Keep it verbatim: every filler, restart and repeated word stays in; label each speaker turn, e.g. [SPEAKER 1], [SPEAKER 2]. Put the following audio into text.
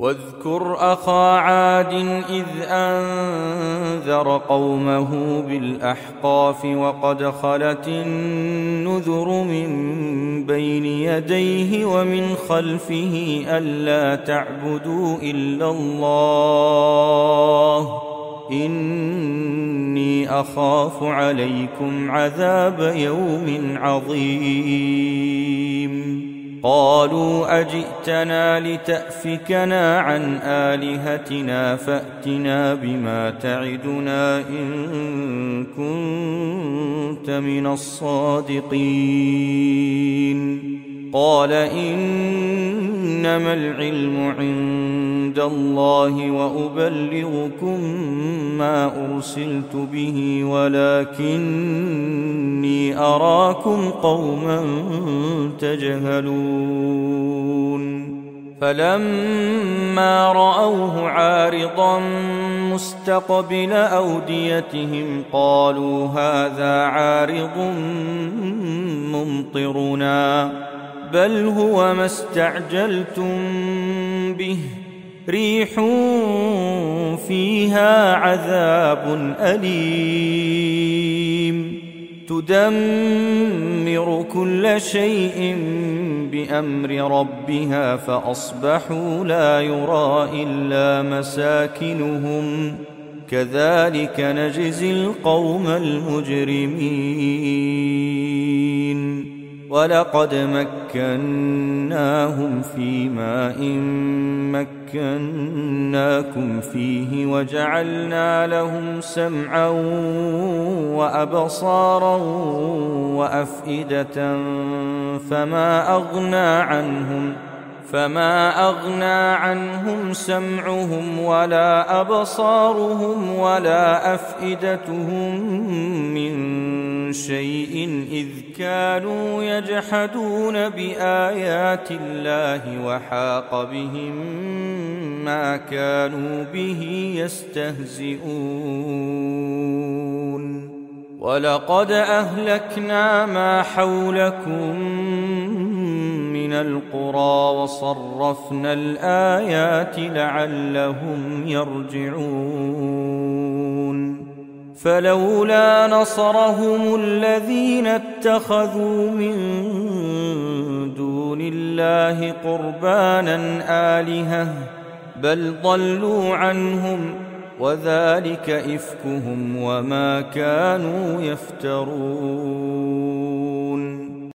[SPEAKER 1] واذكر أخا عاد إذ أنذر قومه بالأحقاف وقد خلت النذر من بين يديه ومن خلفه ألا تعبدوا إلا الله إني أخاف عليكم عذاب يوم عظيم. قالوا أجئتنا لتأفكنا عن آلهتنا فأتنا بما تعدنا إن كنت من الصادقين. قال إنما العلم عند الله وأبلغكم ما أرسلت به ولكني أراكم قوما تجهلون. فلما رأوه عارضا مستقبل أوديتهم قالوا هذا عارض ممطرنا بل هو ما استعجلتم به ريح فيها عذاب أليم تدمر كل شيء بأمر ربها فأصبحوا لا يرى إلا مساكنهم كذلك نجزي القوم المجرمين. ولقد مكناهم في ماء مكناكم فيه وجعلنا لهم سمعا وأبصارا وأفئدة فما أغنى عنهم فما أغنى عنهم سمعهم ولا أبصارهم ولا أفئدتهم من شيء إذ كانوا يجحدون بآيات الله وحاق بهم ما كانوا به يستهزئون. ولقد أهلكنا ما حولكم من القرى وصرفنا الآيات لعلهم يرجعون. فلولا نصرهم الذين اتخذوا من دون الله قربانا آلهة بل ضلوا عنهم وذلك إفكهم وما كانوا يفترون.